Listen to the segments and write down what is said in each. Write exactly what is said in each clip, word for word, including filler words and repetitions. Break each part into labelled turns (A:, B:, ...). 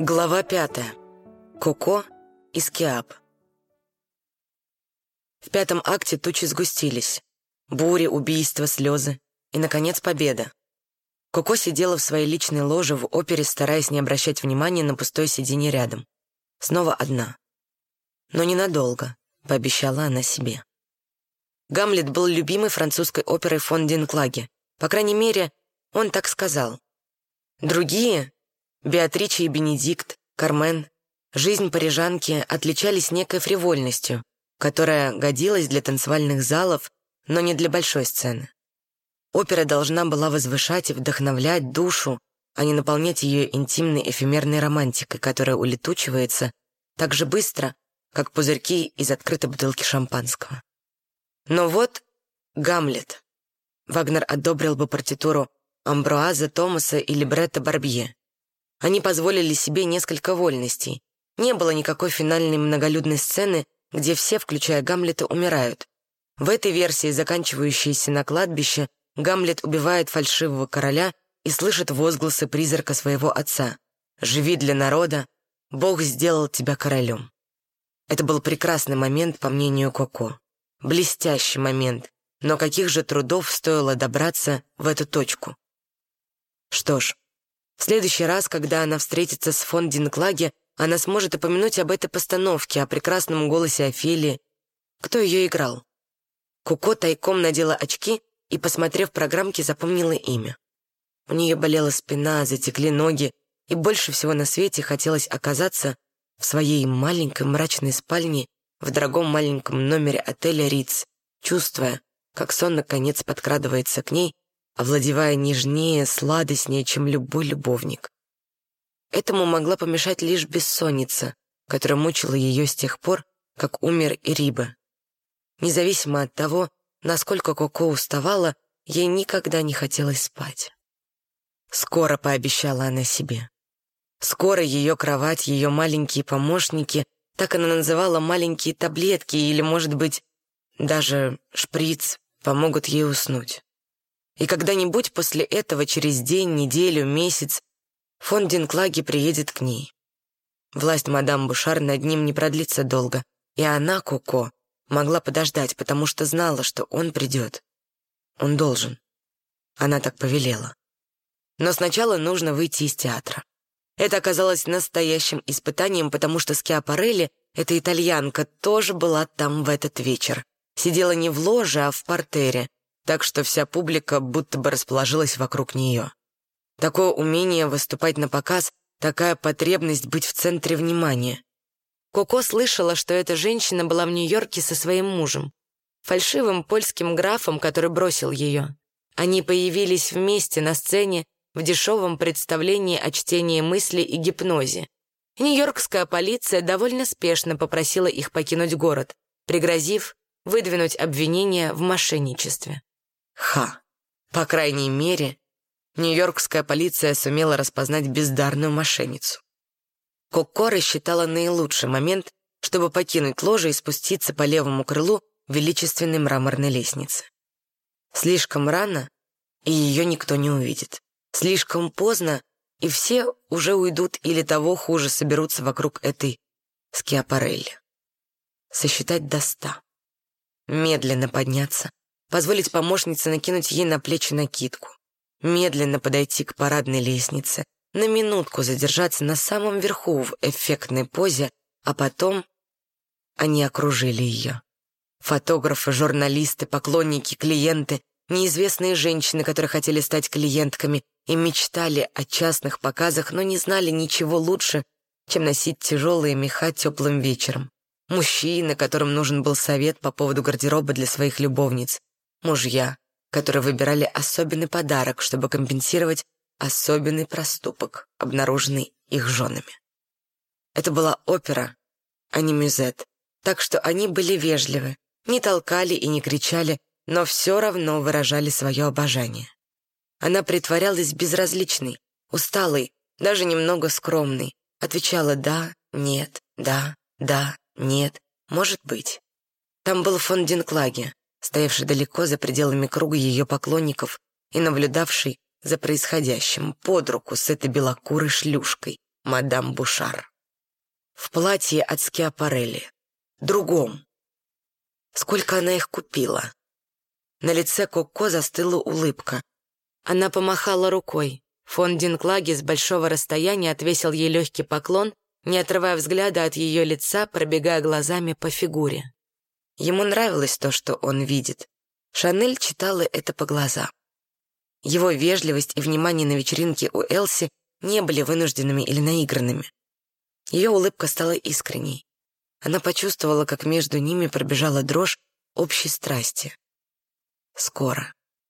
A: Глава пятая. Коко и Скиап. В пятом акте тучи сгустились. Бури, убийства, слезы и, наконец, победа. Коко сидела в своей личной ложе в опере, стараясь не обращать внимания на пустое сиденье рядом. Снова одна. Но ненадолго, пообещала она себе. Гамлет был любимой французской оперой фон Динклаге. По крайней мере, он так сказал. Другие, Беатриче и Бенедикт, Кармен, жизнь парижанки отличались некой фривольностью, которая годилась для танцевальных залов, но не для большой сцены. Опера должна была возвышать и вдохновлять душу, а не наполнять ее интимной эфемерной романтикой, которая улетучивается так же быстро, как пузырьки из открытой бутылки шампанского. Но вот Гамлет. Вагнер одобрил бы партитуру Амбруаза Томаса или Бретта Барбье. Они позволили себе несколько вольностей. Не было никакой финальной многолюдной сцены, где все, включая Гамлета, умирают. В этой версии, заканчивающейся на кладбище, Гамлет убивает фальшивого короля и слышит возгласы призрака своего отца. «Живи для народа, Бог сделал тебя королем». Это был прекрасный момент, по мнению Коко. Блестящий момент, но каких же трудов стоило добраться в эту точку. Что ж, в следующий раз, когда она встретится с фон Динклаге, она сможет упомянуть об этой постановке, о прекрасном голосе Офелии. Кто ее играл? Коко тайком надела очки и, посмотрев программки, запомнила имя. У нее болела спина, затекли ноги, и больше всего на свете хотелось оказаться в своей маленькой мрачной спальне в дорогом маленьком номере отеля «Риц», чувствуя, как сон наконец подкрадывается к ней, овладевая нежнее, сладостнее, чем любой любовник. Этому могла помешать лишь бессонница, которая мучила ее с тех пор, как умер Ириба. Независимо от того, насколько Коко уставала, ей никогда не хотелось спать. Скоро, пообещала она себе. Скоро ее кровать, ее маленькие помощники, так она называла маленькие таблетки или, может быть, даже шприц, помогут ей уснуть. И когда-нибудь после этого, через день, неделю, месяц, фон Динклаге приедет к ней. Власть мадам Бушар над ним не продлится долго, и она, Коко, могла подождать, потому что знала, что он придет. Он должен. Она так повелела. Но сначала нужно выйти из театра. Это оказалось настоящим испытанием, потому что Скиапарелли, эта итальянка, тоже была там в этот вечер. Сидела не в ложе, а в партере, так что вся публика будто бы расположилась вокруг нее. Такое умение выступать на показ, такая потребность быть в центре внимания. Коко слышала, что эта женщина была в Нью-Йорке со своим мужем, фальшивым польским графом, который бросил ее. Они появились вместе на сцене в дешевом представлении о чтении мысли и гипнозе. Нью-Йоркская полиция довольно спешно попросила их покинуть город, пригрозив выдвинуть обвинение в мошенничестве. Ха! По крайней мере, нью-йоркская полиция сумела распознать бездарную мошенницу. Коко рассчитала наилучший момент, чтобы покинуть ложе и спуститься по левому крылу величественной мраморной лестницы. Слишком рано, и ее никто не увидит. Слишком поздно, и все уже уйдут или того хуже соберутся вокруг этой Скиапарелли. Сосчитать до ста. Медленно подняться, позволить помощнице накинуть ей на плечи накидку, медленно подойти к парадной лестнице, на минутку задержаться на самом верху в эффектной позе, а потом они окружили ее. Фотографы, журналисты, поклонники, клиенты, неизвестные женщины, которые хотели стать клиентками и мечтали о частных показах, но не знали ничего лучше, чем носить тяжелые меха теплым вечером. Мужчины, которым нужен был совет по поводу гардероба для своих любовниц. Мужья, которые выбирали особенный подарок, чтобы компенсировать особенный проступок, обнаруженный их женами. Это была опера, а не мюзет, так что они были вежливы, не толкали и не кричали, но все равно выражали свое обожание. Она притворялась безразличной, усталой, даже немного скромной, отвечала «да», «нет», «да», «да», «нет», «может быть». Там был фон Динклаге, стоявший далеко за пределами круга ее поклонников и наблюдавший за происходящим под руку с этой белокурой шлюшкой, мадам Бушар. В платье от Скиапарелли. Другом. Сколько она их купила? На лице Коко застыла улыбка. Она помахала рукой. Фон Динклаге с большого расстояния отвесил ей легкий поклон, не отрывая взгляда от ее лица, пробегая глазами по фигуре. Ему нравилось то, что он видит. Шанель читала это по глазам. Его вежливость и внимание на вечеринке у Элси не были вынужденными или наигранными. Ее улыбка стала искренней. Она почувствовала, как между ними пробежала дрожь общей страсти. Скоро.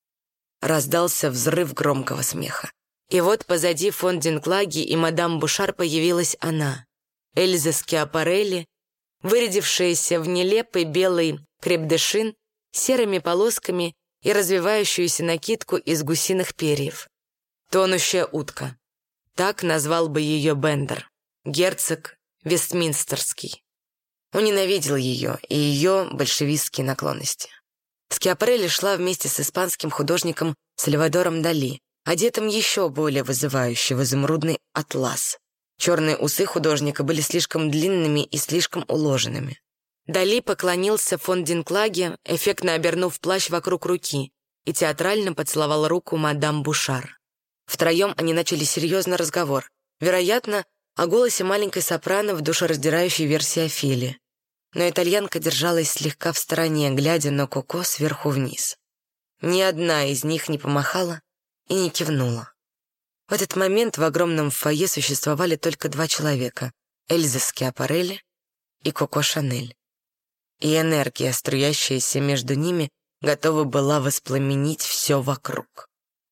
A: Раздался взрыв громкого смеха. И вот позади фон Динклаге и мадам Бушар появилась она, Эльза Скиапарелли, вырядившаяся в нелепый белый креп-де-шин с серыми полосками и развивающуюся накидку из гусиных перьев. Тонущая утка. Так назвал бы ее Бендер, герцог Вестминстерский. Он ненавидел ее и ее большевистские наклонности. Скиапарелли шла вместе с испанским художником Сальвадором Дали, одетым еще более вызывающе в изумрудный атлас. Черные усы художника были слишком длинными и слишком уложенными. Дали поклонился фон Динклаге, эффектно обернув плащ вокруг руки, и театрально поцеловал руку мадам Бушар. Втроем они начали серьезный разговор, вероятно, о голосе маленькой сопрано в душераздирающей версии Офелии. Но итальянка держалась слегка в стороне, глядя на Коко сверху вниз. Ни одна из них не помахала и не кивнула. В этот момент в огромном фойе существовали только два человека — Эльза Скиапарелли и Коко Шанель. И энергия, струящаяся между ними, готова была воспламенить все вокруг.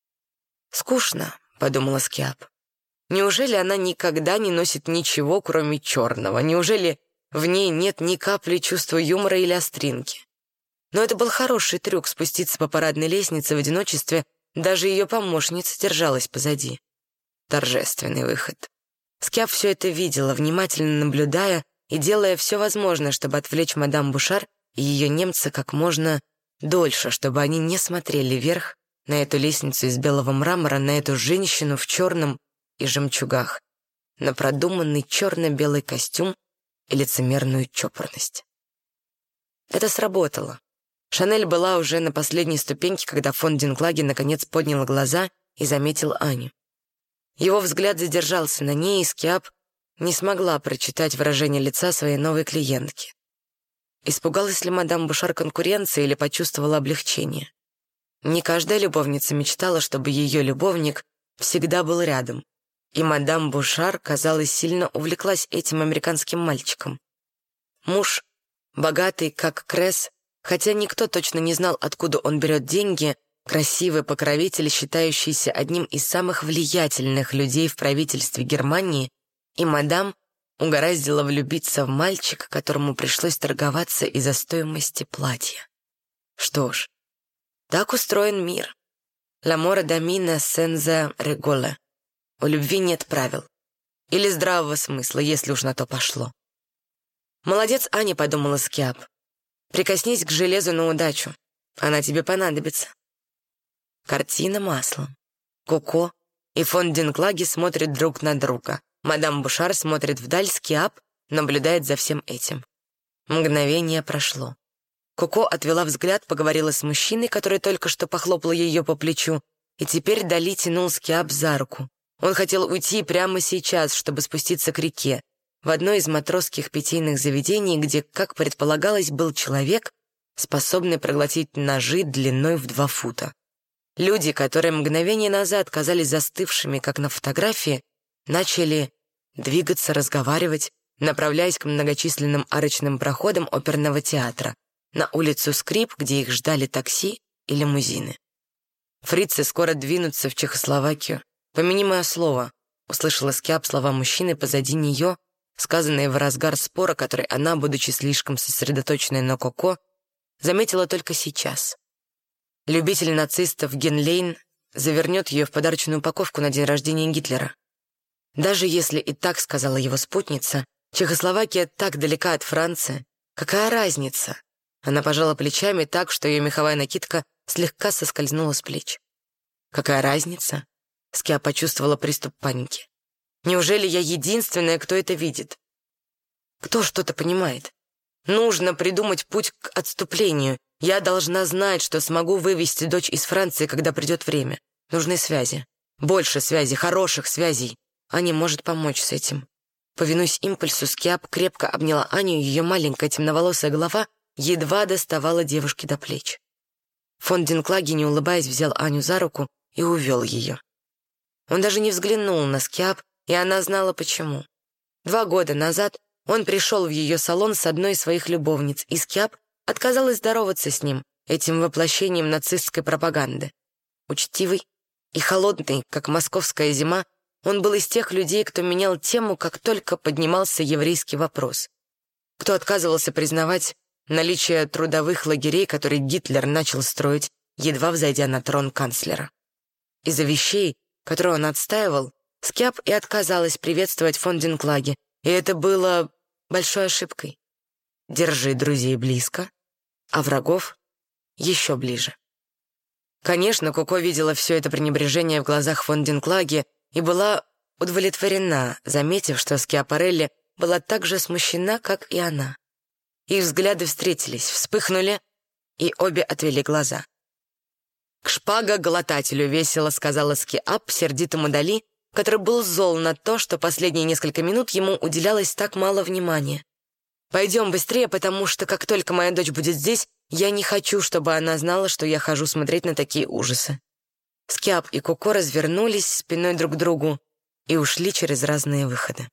A: «Скучно», — подумала Скиап. «Неужели она никогда не носит ничего, кроме черного? Неужели в ней нет ни капли чувства юмора или остринки?» Но это был хороший трюк — спуститься по парадной лестнице в одиночестве. Даже ее помощница держалась позади. Торжественный выход. Скиап все это видела, внимательно наблюдая и делая все возможное, чтобы отвлечь мадам Бушар и ее немца как можно дольше, чтобы они не смотрели вверх на эту лестницу из белого мрамора, на эту женщину в черном и жемчугах, на продуманный черно-белый костюм и лицемерную чопорность. Это сработало. Шанель была уже на последней ступеньке, когда фон Динклаге наконец поднял глаза и заметил Аню. Его взгляд задержался на ней, и Скиап не смогла прочитать выражение лица своей новой клиентки. Испугалась ли мадам Бушар конкуренции или почувствовала облегчение? Не каждая любовница мечтала, чтобы ее любовник всегда был рядом, и мадам Бушар, казалось, сильно увлеклась этим американским мальчиком. Муж, богатый, как Кресс, хотя никто точно не знал, откуда он берет деньги, красивый покровитель, считающийся одним из самых влиятельных людей в правительстве Германии, и мадам угораздило влюбиться в мальчика, которому пришлось торговаться из-за стоимости платья. Что ж, так устроен мир. L'amore domine senza regole. У любви нет правил. Или здравого смысла, если уж на то пошло. «Молодец, Аня», — подумала Скиап. «Прикоснись к железу на удачу. Она тебе понадобится». Картина маслом. Коко и фон Динклаге смотрят друг на друга. Мадам Бушар смотрит вдаль, Скиап наблюдает за всем этим. Мгновение прошло. Коко отвела взгляд, поговорила с мужчиной, который только что похлопал ее по плечу, и теперь Дали тянул Скиап за руку. Он хотел уйти прямо сейчас, чтобы спуститься к реке, в одно из матросских питейных заведений, где, как предполагалось, был человек, способный проглотить ножи длиной в два фута. Люди, которые мгновение назад казались застывшими, как на фотографии, начали двигаться, разговаривать, направляясь к многочисленным арочным проходам оперного театра, на улицу Скрип, где их ждали такси и лимузины. «Фрицы скоро двинутся в Чехословакию. Помяни мое слово», — услышала Скиап слова мужчины позади нее, сказанные в разгар спора, который она, будучи слишком сосредоточенной на Коко, заметила только сейчас. Любитель нацистов Генлейн завернет ее в подарочную упаковку на день рождения Гитлера. Даже если и так сказала его спутница, Чехословакия так далека от Франции. Какая разница? Она пожала плечами так, что ее меховая накидка слегка соскользнула с плеч. Какая разница? Скиап почувствовала приступ паники. Неужели я единственная, кто это видит? Кто что-то понимает? Нужно придумать путь к отступлению. Я должна знать, что смогу вывести дочь из Франции, когда придет время. Нужны связи. Больше связей, хороших связей. Аня может помочь с этим. Повинуясь импульсу, Скиап крепко обняла Аню, ее маленькая темноволосая голова едва доставала девушке до плеч. Фон Динклаги, не улыбаясь, взял Аню за руку и увел ее. Он даже не взглянул на Скиап, и она знала почему. Два года назад он пришел в ее салон с одной из своих любовниц, и Скиап отказалась здороваться с ним, этим воплощением нацистской пропаганды. Учтивый и холодный, как московская зима, он был из тех людей, кто менял тему, как только поднимался еврейский вопрос. Кто отказывался признавать наличие трудовых лагерей, которые Гитлер начал строить, едва взойдя на трон канцлера. Из-за вещей, которые он отстаивал, Скиап и отказалась приветствовать фон Динклаги, и это было большой ошибкой. Держи друзей близко, а врагов еще ближе. Конечно, Коко видела все это пренебрежение в глазах фон Динклаги и была удовлетворена, заметив, что Скиапарелли была так же смущена, как и она. Их взгляды встретились, вспыхнули, и обе отвели глаза. «К шпагоглотателю», — весело сказала Скиап сердитому Дали, который был зол на то, что последние несколько минут ему уделялось так мало внимания. «Пойдем быстрее, потому что как только моя дочь будет здесь, я не хочу, чтобы она знала, что я хожу смотреть на такие ужасы». Скиап и Коко развернулись спиной друг к другу и ушли через разные выходы.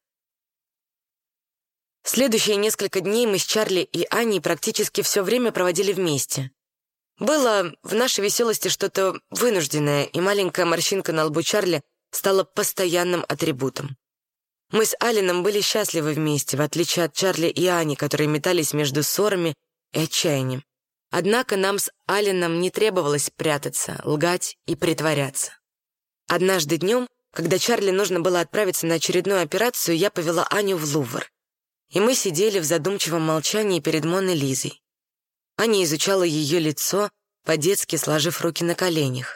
A: Следующие несколько дней мы с Чарли и Аней практически все время проводили вместе. Было в нашей веселости что-то вынужденное, и маленькая морщинка на лбу Чарли стала постоянным атрибутом. Мы с Алленом были счастливы вместе, в отличие от Чарли и Ани, которые метались между ссорами и отчаянием. Однако нам с Алленом не требовалось прятаться, лгать и притворяться. Однажды днем, когда Чарли нужно было отправиться на очередную операцию, я повела Аню в Лувр. И мы сидели в задумчивом молчании перед Моной Лизой. Аня изучала ее лицо, по-детски сложив руки на коленях.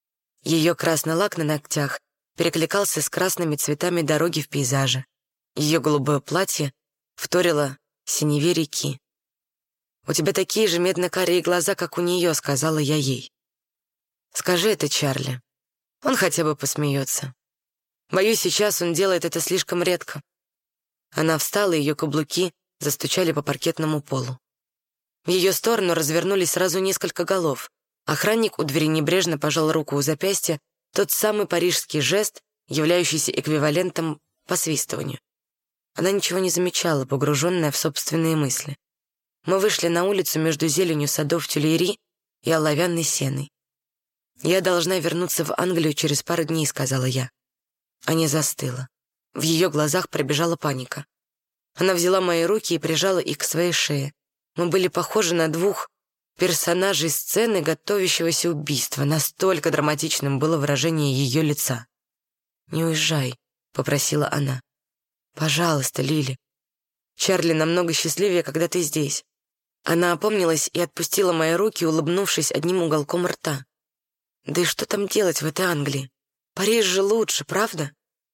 A: Ее красный лак на ногтях перекликался с красными цветами дороги в пейзаже. Ее голубое платье вторило синеве реки. «У тебя такие же медно-карие глаза, как у нее», — сказала я ей. «Скажи это Чарли. Он хотя бы посмеется. Боюсь, сейчас он делает это слишком редко». Она встала, и ее каблуки застучали по паркетному полу. В ее сторону развернулись сразу несколько голов. Охранник у двери небрежно пожал руку у запястья, тот самый парижский жест, являющийся эквивалентом посвистыванию. Она ничего не замечала, погруженная в собственные мысли. Мы вышли на улицу между зеленью садов Тюильри и оловянной сеной. «Я должна вернуться в Англию через пару дней», — сказала я. Аня застыла. В ее глазах пробежала паника. Она взяла мои руки и прижала их к своей шее. Мы были похожи на двух персонажей сцены готовящегося убийства. Настолько драматичным было выражение ее лица. «Не уезжай», — попросила она. «Пожалуйста, Лили. Чарли намного счастливее, когда ты здесь». Она опомнилась и отпустила мои руки, улыбнувшись одним уголком рта. «Да и что там делать в этой Англии? Париж же лучше, правда?»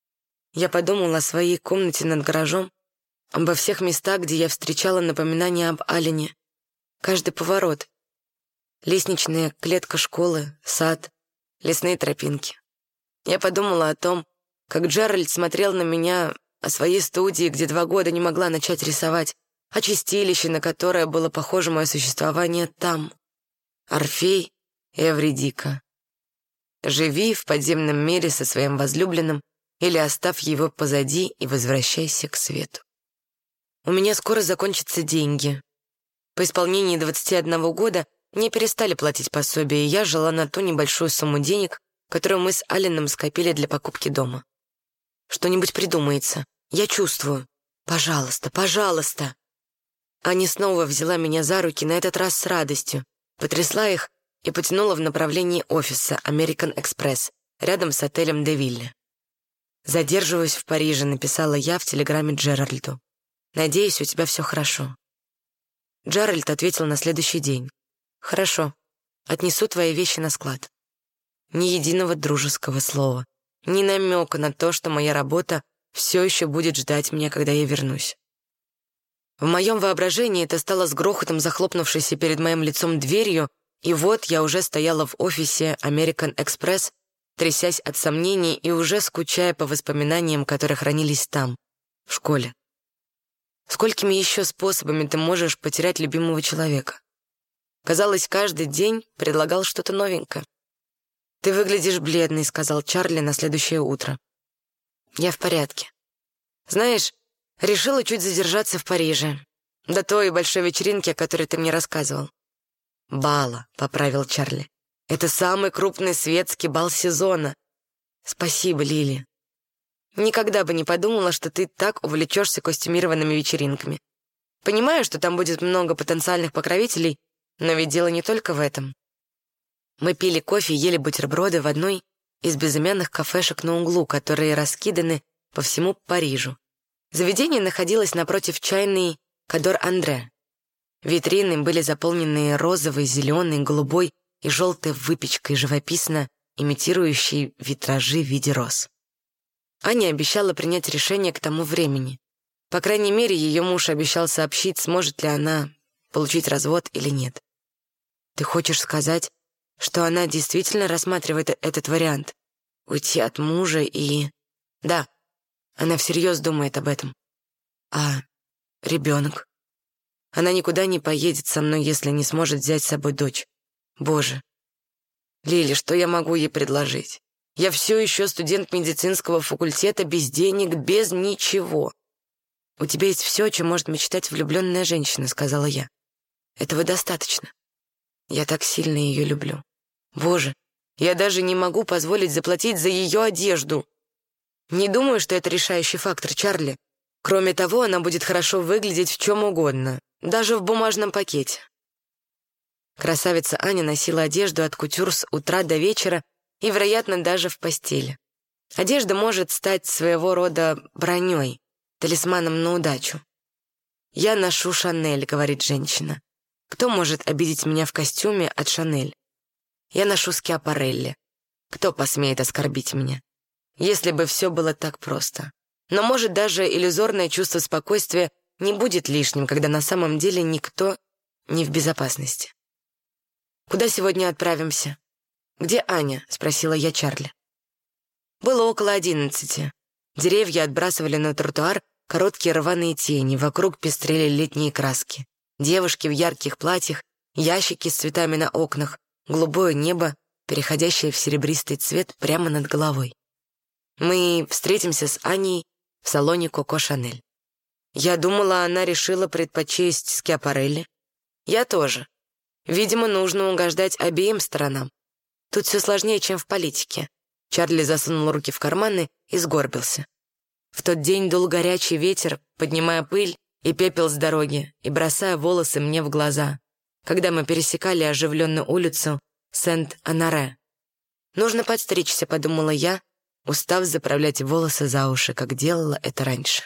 A: Я подумала о своей комнате над гаражом, обо всех местах, где я встречала напоминания об Аллене. Каждый поворот. Лестничная клетка школы, сад, лесные тропинки. Я подумала о том, как Джеральд смотрел на меня, о своей студии, где два года не могла начать рисовать, о чистилище, на которое было похоже мое существование там. Орфей и Эвридика. Живи в подземном мире со своим возлюбленным или оставь его позади и возвращайся к свету. У меня скоро закончатся деньги. По исполнении двадцати одного года мне перестали платить пособие, и я жила на ту небольшую сумму денег, которую мы с Алленом скопили для покупки дома. Что-нибудь придумается. Я чувствую. Пожалуйста, пожалуйста. Аня снова взяла меня за руки, на этот раз с радостью, потрясла их и потянула в направлении офиса American Express, рядом с отелем «Де Вилле». «Задерживаюсь в Париже», — написала я в телеграмме Джеральду. «Надеюсь, у тебя все хорошо». Джеральд ответил на следующий день. «Хорошо. Отнесу твои вещи на склад». Ни единого дружеского слова, ни намека на то, что моя работа все еще будет ждать меня, когда я вернусь. В моем воображении это стало с грохотом захлопнувшейся перед моим лицом дверью, и вот я уже стояла в офисе American Express, трясясь от сомнений и уже скучая по воспоминаниям, которые хранились там, в школе. Сколькими еще способами ты можешь потерять любимого человека? Казалось, каждый день предлагал что-то новенькое. «Ты выглядишь бледной», — сказал Чарли на следующее утро. «Я в порядке. Знаешь, решила чуть задержаться в Париже. До той большой вечеринки, о которой ты мне рассказывал». «Бала», — поправил Чарли. «Это самый крупный светский бал сезона». «Спасибо, Лили. Никогда бы не подумала, что ты так увлечешься костюмированными вечеринками. Понимаю, что там будет много потенциальных покровителей, но ведь дело не только в этом». Мы пили кофе и ели бутерброды в одной из безымянных кафешек на углу, которые раскиданы по всему Парижу. Заведение находилось напротив чайной Кадор-Андре. Витрины были заполнены розовой, зеленой, голубой и желтой выпечкой, живописно имитирующей витражи в виде роз. Аня обещала принять решение к тому времени. По крайней мере, ее муж обещал сообщить, сможет ли она получить развод или нет. «Ты хочешь сказать, что она действительно рассматривает этот вариант? Уйти от мужа и...» «Да, она всерьез думает об этом». «А ребенок?» «Она никуда не поедет со мной, если не сможет взять с собой дочь. Боже. Лили, что я могу ей предложить? Я все еще студент медицинского факультета, без денег, без ничего». «У тебя есть все, о чем может мечтать влюбленная женщина», — сказала я. «Этого достаточно. Я так сильно ее люблю. Боже, я даже не могу позволить заплатить за ее одежду. Не думаю, что это решающий фактор, Чарли. Кроме того, она будет хорошо выглядеть в чем угодно, даже в бумажном пакете». Красавица Аня носила одежду от кутюр с утра до вечера и, вероятно, даже в постели. Одежда может стать своего рода броней, талисманом на удачу. «Я ношу Шанель», — говорит женщина. «Кто может обидеть меня в костюме от Шанель? Я ношу Скиапарелли. Кто посмеет оскорбить меня? Если бы все было так просто. Но, может, даже иллюзорное чувство спокойствия не будет лишним, когда на самом деле никто не в безопасности. Куда сегодня отправимся?» «Где Аня?» — спросила я Чарли. Было около одиннадцати. Деревья отбрасывали на тротуар короткие рваные тени, вокруг пестрели летние краски. Девушки в ярких платьях, ящики с цветами на окнах, голубое небо, переходящее в серебристый цвет прямо над головой. Мы встретимся с Аней в салоне Коко Шанель. Я думала, она решила предпочесть Скиапарелли. Я тоже. Видимо, нужно угождать обеим сторонам. Тут все сложнее, чем в политике. Чарли засунул руки в карманы и сгорбился. В тот день дул горячий ветер, поднимая пыль и пепел с дороги и бросая волосы мне в глаза, когда мы пересекали оживленную улицу Сент-Анаре. «Нужно подстричься», — подумала я, устав заправлять волосы за уши, как делала это раньше.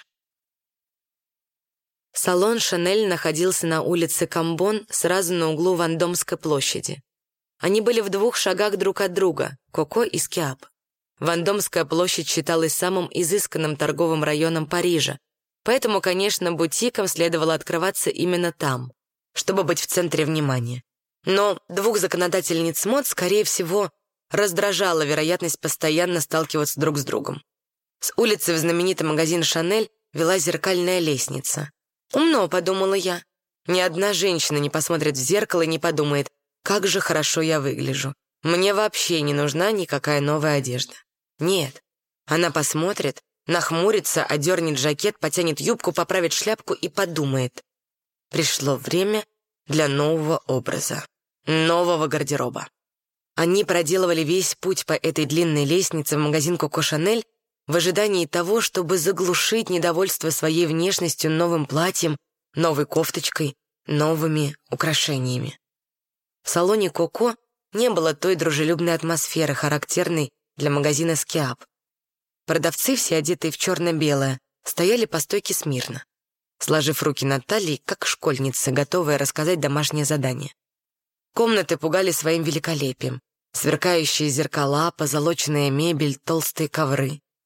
A: Салон «Шанель» находился на улице Камбон, сразу на углу Вандомской площади. Они были в двух шагах друг от друга, Коко и Скиап. Вандомская площадь считалась самым изысканным торговым районом Парижа, поэтому, конечно, бутикам следовало открываться именно там, чтобы быть в центре внимания. Но двух законодательниц мод, скорее всего, раздражала вероятность постоянно сталкиваться друг с другом. С улицы в знаменитый магазин «Шанель» вела зеркальная лестница. «Умно», — подумала я. Ни одна женщина не посмотрит в зеркало и не подумает, как же хорошо я выгляжу. Мне вообще не нужна никакая новая одежда. Нет. Она посмотрит, нахмурится, одернет жакет, потянет юбку, поправит шляпку и подумает. Пришло время для нового образа, нового гардероба. Они проделывали весь путь по этой длинной лестнице в магазин Коко Шанель в ожидании того, чтобы заглушить недовольство своей внешностью новым платьем, новой кофточкой, новыми украшениями. В салоне Коко не было той дружелюбной атмосферы, характерной для магазина «Скиап». Продавцы, все одетые в черно-белое, стояли по стойке смирно, сложив руки на талии, как школьницы, готовые рассказать домашнее задание. Комнаты пугали своим великолепием. Сверкающие зеркала, позолоченная мебель, толстые ковры.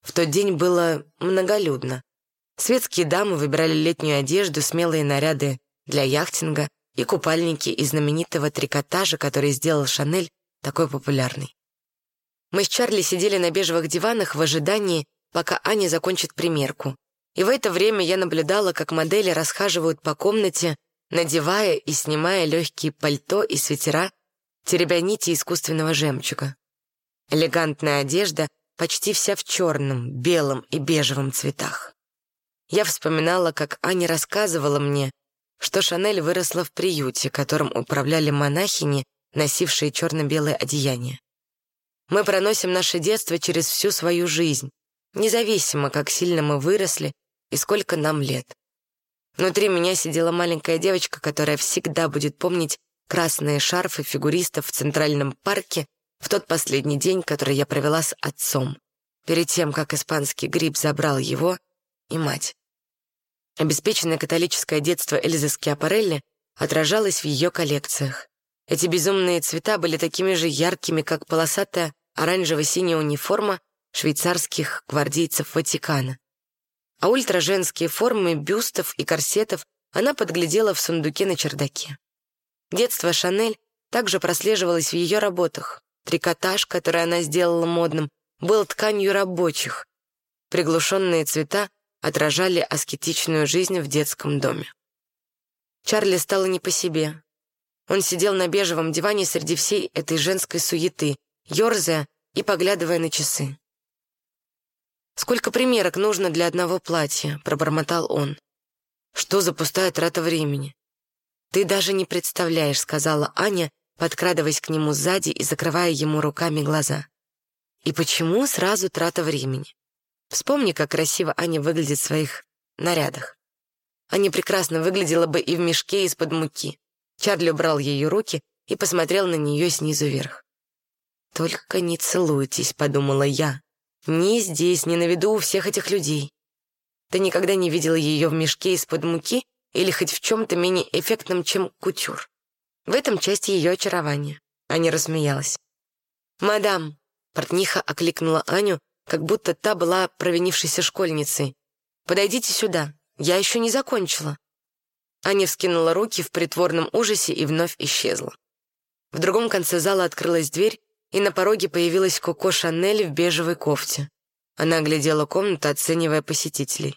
A: В тот день было многолюдно. Светские дамы выбирали летнюю одежду, смелые наряды для яхтинга и купальники из знаменитого трикотажа, который сделал Шанель такой популярной. Мы с Чарли сидели на бежевых диванах в ожидании, пока Аня закончит примерку. И в это время я наблюдала, как модели расхаживают по комнате, надевая и снимая легкие пальто и свитера, теребя нити искусственного жемчуга. Элегантная одежда почти вся в черном, белом и бежевом цветах. Я вспоминала, как Аня рассказывала мне, что Шанель выросла в приюте, которым управляли монахини, носившие черно-белое одеяние. Мы проносим наше детство через всю свою жизнь, независимо, как сильно мы выросли и сколько нам лет. Внутри меня сидела маленькая девочка, которая всегда будет помнить красные шарфы фигуристов в Центральном парке в тот последний день, который я провела с отцом, перед тем, как испанский грипп забрал его и мать. Обеспеченное католическое детство Эльзы Скиапарелли отражалось в ее коллекциях. Эти безумные цвета были такими же яркими, как полосатая оранжево-синяя униформа швейцарских гвардейцев Ватикана. А ультраженские формы бюстов и корсетов она подглядела в сундуке на чердаке. Детство Шанель также прослеживалось в ее работах. Трикотаж, который она сделала модным, был тканью рабочих. Приглушенные цвета отражали аскетичную жизнь в детском доме. Чарли стало не по себе. Он сидел на бежевом диване среди всей этой женской суеты, ерзая и поглядывая на часы. «Сколько примерок нужно для одного платья?» — пробормотал он. «Что за пустая трата времени?» «Ты даже не представляешь», — сказала Аня, подкрадываясь к нему сзади и закрывая ему руками глаза. «И почему сразу трата времени? Вспомни, как красиво Аня выглядит в своих нарядах. Аня прекрасно выглядела бы и в мешке из-под муки». Чарли убрал ее руки и посмотрел на нее снизу вверх. «Только не целуйтесь», — подумала я. «Ни здесь, ни на виду у всех этих людей. Ты никогда не видела ее в мешке из-под муки или хоть в чем-то менее эффектном, чем кутюр. В этом часть ее очарования». Аня рассмеялась. «Мадам», — портниха окликнула Аню, как будто та была провинившейся школьницей. «Подойдите сюда, я еще не закончила». Аня вскинула руки в притворном ужасе и вновь исчезла. В другом конце зала открылась дверь, и на пороге появилась Коко Шанель в бежевой кофте. Она оглядела комнату, оценивая посетителей.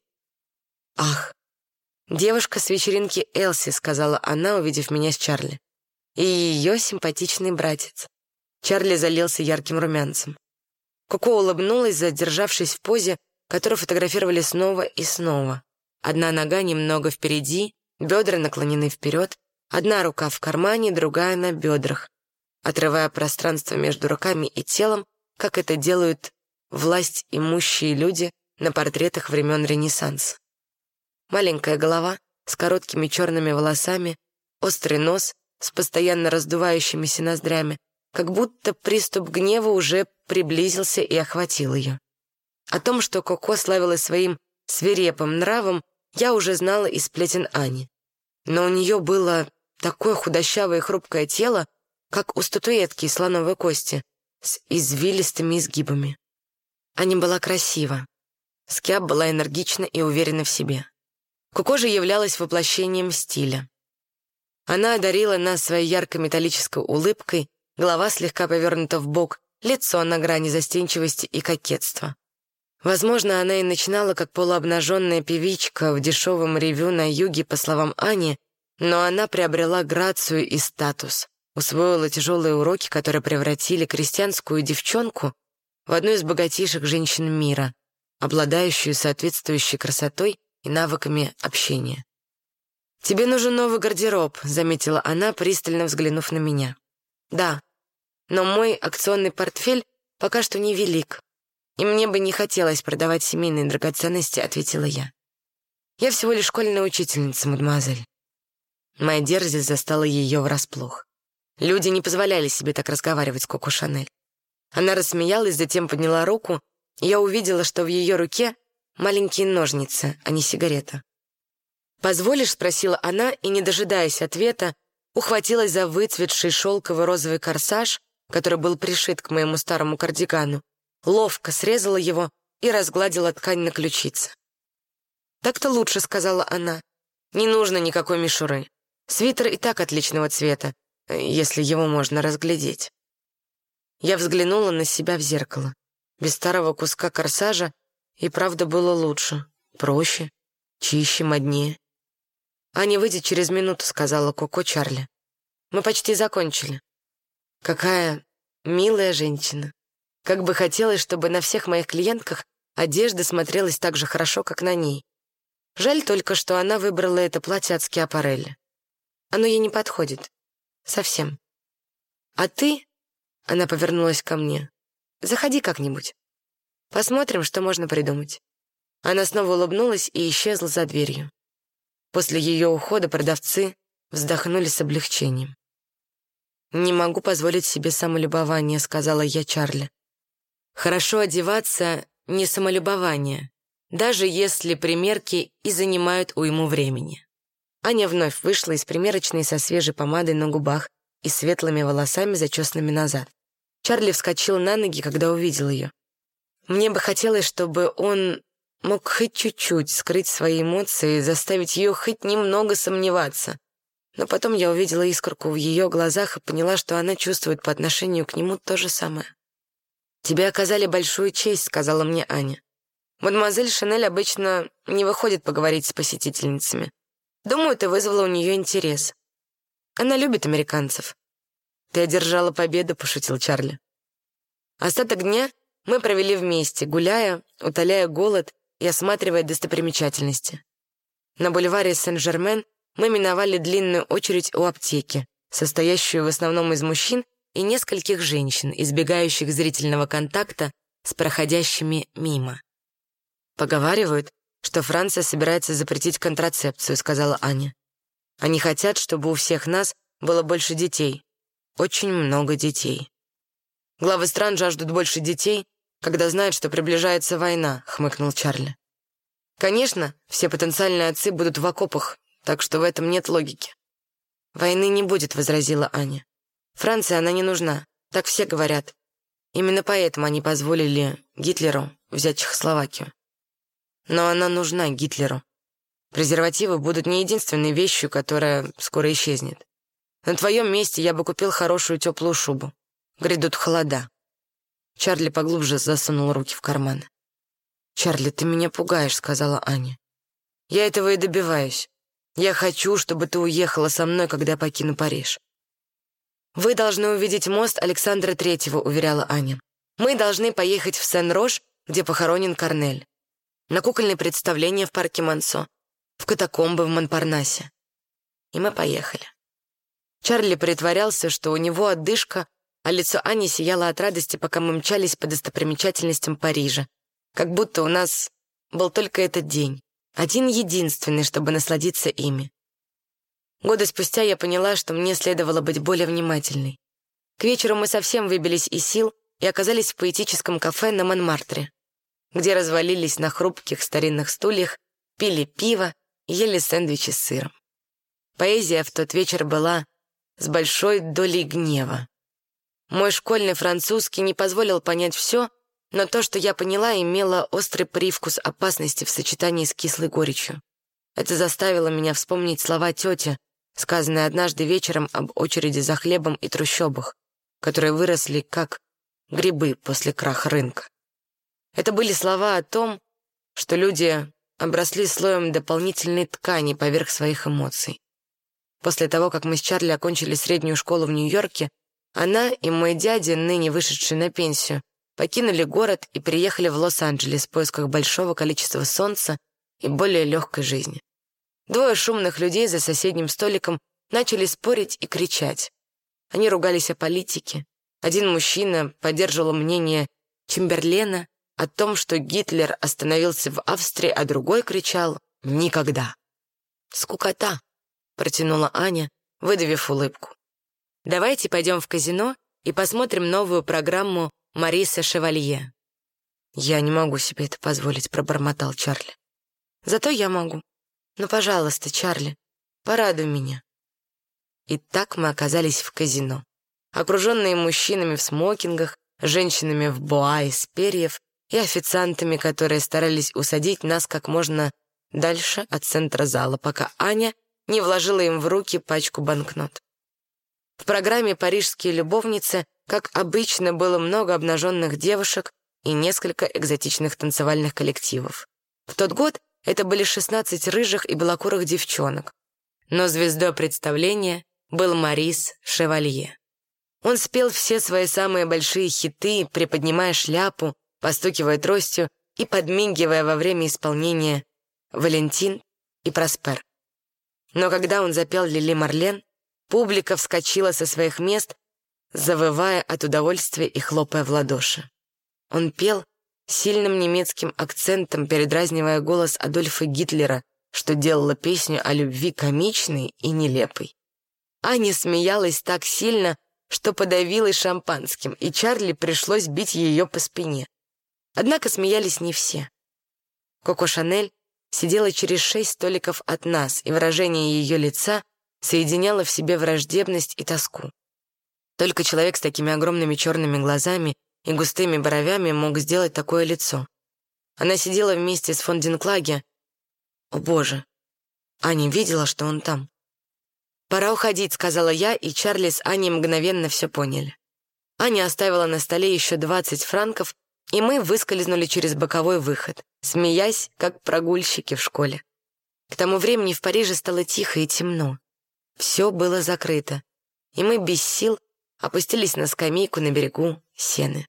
A: «Ах, девушка с вечеринки Элси», — сказала она, увидев меня с Чарли. «И ее симпатичный братец». Чарли залился ярким румянцем. Коко улыбнулась, задержавшись в позе, которую фотографировали снова и снова. Одна нога немного впереди, бедра наклонены вперед, одна рука в кармане, другая на бедрах, отрывая пространство между руками и телом, как это делают власть имущие люди на портретах времен Ренессанса. Маленькая голова с короткими черными волосами, острый нос с постоянно раздувающимися ноздрями, как будто приступ гнева уже приблизился и охватил ее. О том, что Коко славилась своим свирепым нравом, я уже знала из сплетен Ани. Но у нее было такое худощавое и хрупкое тело, как у статуэтки из слоновой кости, с извилистыми изгибами. Аня была красива. Скиап была энергична и уверена в себе. Коко же являлась воплощением стиля. Она одарила нас своей яркой металлической улыбкой, голова слегка повернута вбок, лицо на грани застенчивости и кокетства. Возможно, она и начинала как полуобнаженная певичка в дешевом ревю на юге, по словам Ани, но она приобрела грацию и статус, усвоила тяжелые уроки, которые превратили крестьянскую девчонку в одну из богатейших женщин мира, обладающую соответствующей красотой и навыками общения. «Тебе нужен новый гардероб», — заметила она, пристально взглянув на меня. «Да, но мой акционный портфель пока что невелик, и мне бы не хотелось продавать семейные драгоценности», — ответила я. «Я всего лишь школьная учительница, мадемуазель». Моя дерзость застала ее врасплох. Люди не позволяли себе так разговаривать с Коко Шанель. Она рассмеялась, затем подняла руку, и я увидела, что в ее руке маленькие ножницы, а не сигарета. «Позволишь?» — спросила она, и, не дожидаясь ответа, ухватилась за выцветший шелковый розовый корсаж, который был пришит к моему старому кардигану, ловко срезала его и разгладила ткань на ключице. «Так-то лучше», — сказала она. «Не нужно никакой мишуры. Свитер и так отличного цвета, если его можно разглядеть». Я взглянула на себя в зеркало. Без старого куска корсажа и правда было лучше, проще, чище, моднее. «Аня выйдет через минуту», — сказала Коко Чарли. «Мы почти закончили». Какая милая женщина. Как бы хотелось, чтобы на всех моих клиентках одежда смотрелась так же хорошо, как на ней. Жаль только, что она выбрала это платье от Скиапарелли. Оно ей не подходит. Совсем. А ты, она повернулась ко мне, заходи как-нибудь. Посмотрим, что можно придумать. Она снова улыбнулась и исчезла за дверью. После ее ухода продавцы вздохнули с облегчением. «Не могу позволить себе самолюбование», — сказала я Чарли. «Хорошо одеваться — не самолюбование, даже если примерки и занимают уйму времени». Аня вновь вышла из примерочной со свежей помадой на губах и светлыми волосами, зачесанными назад. Чарли вскочил на ноги, когда увидел ее. Мне бы хотелось, чтобы он мог хоть чуть-чуть скрыть свои эмоции и заставить ее хоть немного сомневаться. Но потом я увидела искорку в ее глазах и поняла, что она чувствует по отношению к нему то же самое. «Тебе оказали большую честь», — сказала мне Аня. «Мадемуазель Шанель обычно не выходит поговорить с посетительницами. Думаю, ты вызвала у нее интерес. Она любит американцев». «Ты одержала победу», — пошутил Чарли. Остаток дня мы провели вместе, гуляя, утоляя голод и осматривая достопримечательности. На бульваре Сен-Жермен мы миновали длинную очередь у аптеки, состоящую в основном из мужчин и нескольких женщин, избегающих зрительного контакта с проходящими мимо. «Поговаривают, что Франция собирается запретить контрацепцию», — сказала Аня. «Они хотят, чтобы у всех нас было больше детей. Очень много детей». «Главы стран жаждут больше детей, когда знают, что приближается война», — хмыкнул Чарли. «Конечно, все потенциальные отцы будут в окопах, так что в этом нет логики». «Войны не будет», — возразила Аня. «Франции она не нужна, так все говорят. Именно поэтому они позволили Гитлеру взять Чехословакию. Но она нужна Гитлеру. Презервативы будут не единственной вещью, которая скоро исчезнет. На твоем месте я бы купил хорошую теплую шубу. Грядут холода». Чарли поглубже засунул руки в карманы. «Чарли, ты меня пугаешь», — сказала Аня. «Я этого и добиваюсь. Я хочу, чтобы ты уехала со мной, когда я покину Париж». «Вы должны увидеть мост Александра Третьего», — уверяла Аня. «Мы должны поехать в Сен-Рош, где похоронен Корнель. На кукольные представления в парке Мансо, в катакомбы в Монпарнасе». И мы поехали. Чарли притворялся, что у него отдышка, а лицо Ани сияло от радости, пока мы мчались по достопримечательностям Парижа. Как будто у нас был только этот день. Один-единственный, чтобы насладиться ими. Годы спустя я поняла, что мне следовало быть более внимательной. К вечеру мы совсем выбились из сил и оказались в поэтическом кафе на Монмартре, где развалились на хрупких старинных стульях, пили пиво и ели сэндвичи с сыром. Поэзия в тот вечер была с большой долей гнева. Мой школьный французский не позволил понять все, но то, что я поняла, имело острый привкус опасности в сочетании с кислой горечью. Это заставило меня вспомнить слова тети, сказанные однажды вечером об очереди за хлебом и трущобах, которые выросли как грибы после краха рынка. Это были слова о том, что люди обросли слоем дополнительной ткани поверх своих эмоций. После того, как мы с Чарли окончили среднюю школу в Нью-Йорке, она и мой дядя, ныне вышедший на пенсию, покинули город и приехали в Лос-Анджелес в поисках большого количества солнца и более легкой жизни. Двое шумных людей за соседним столиком начали спорить и кричать. Они ругались о политике. Один мужчина поддерживал мнение Чемберлена о том, что Гитлер остановился в Австрии, а другой кричал «Никогда!». «Скукота!» — протянула Аня, выдавив улыбку. «Давайте пойдем в казино и посмотрим новую программу Мариса Шевалье». «Я не могу себе это позволить», — пробормотал Чарли. «Зато я могу. Ну, пожалуйста, Чарли, порадуй меня». И так мы оказались в казино, окруженные мужчинами в смокингах, женщинами в боа из перьев и официантами, которые старались усадить нас как можно дальше от центра зала, пока Аня не вложила им в руки пачку банкнот. В программе «Парижские любовницы», как обычно, было много обнаженных девушек и несколько экзотичных танцевальных коллективов. В тот год это были шестнадцать рыжих и белокурых девчонок. Но звездой представления был Морис Шевалье. Он спел все свои самые большие хиты, приподнимая шляпу, постукивая тростью и подмигивая во время исполнения «Валентин» и «Проспер». Но когда он запел «Лили Марлен», публика вскочила со своих мест, завывая от удовольствия и хлопая в ладоши. Он пел сильным немецким акцентом, передразнивая голос Адольфа Гитлера, что делало песню о любви комичной и нелепой. Аня смеялась так сильно, что подавилась шампанским, и Чарли пришлось бить ее по спине. Однако смеялись не все. Коко Шанель сидела через шесть столиков от нас, и выражение ее лица соединяло в себе враждебность и тоску. Только человек с такими огромными черными глазами и густыми бровями мог сделать такое лицо. Она сидела вместе с фон Динклаге. О, Боже! Аня видела, что он там. «Пора уходить», — сказала я, и Чарли с Аней мгновенно все поняли. Аня оставила на столе еще двадцать франков, и мы выскользнули через боковой выход, смеясь, как прогульщики в школе. К тому времени в Париже стало тихо и темно. Все было закрыто, и мы без сил опустились на скамейку на берегу Сены.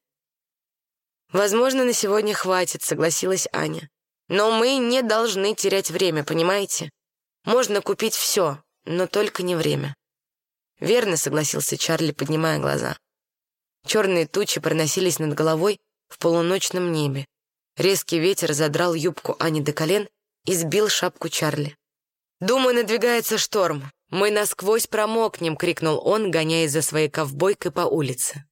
A: «Возможно, на сегодня хватит», — согласилась Аня. «Но мы не должны терять время, понимаете? Можно купить все, но только не время». «Верно», — согласился Чарли, поднимая глаза. Черные тучи проносились над головой в полуночном небе. Резкий ветер задрал юбку Ани до колен и сбил шапку Чарли. «Думаю, надвигается шторм. Мы насквозь промокнем», — крикнул он, гоняясь за своей ковбойкой по улице.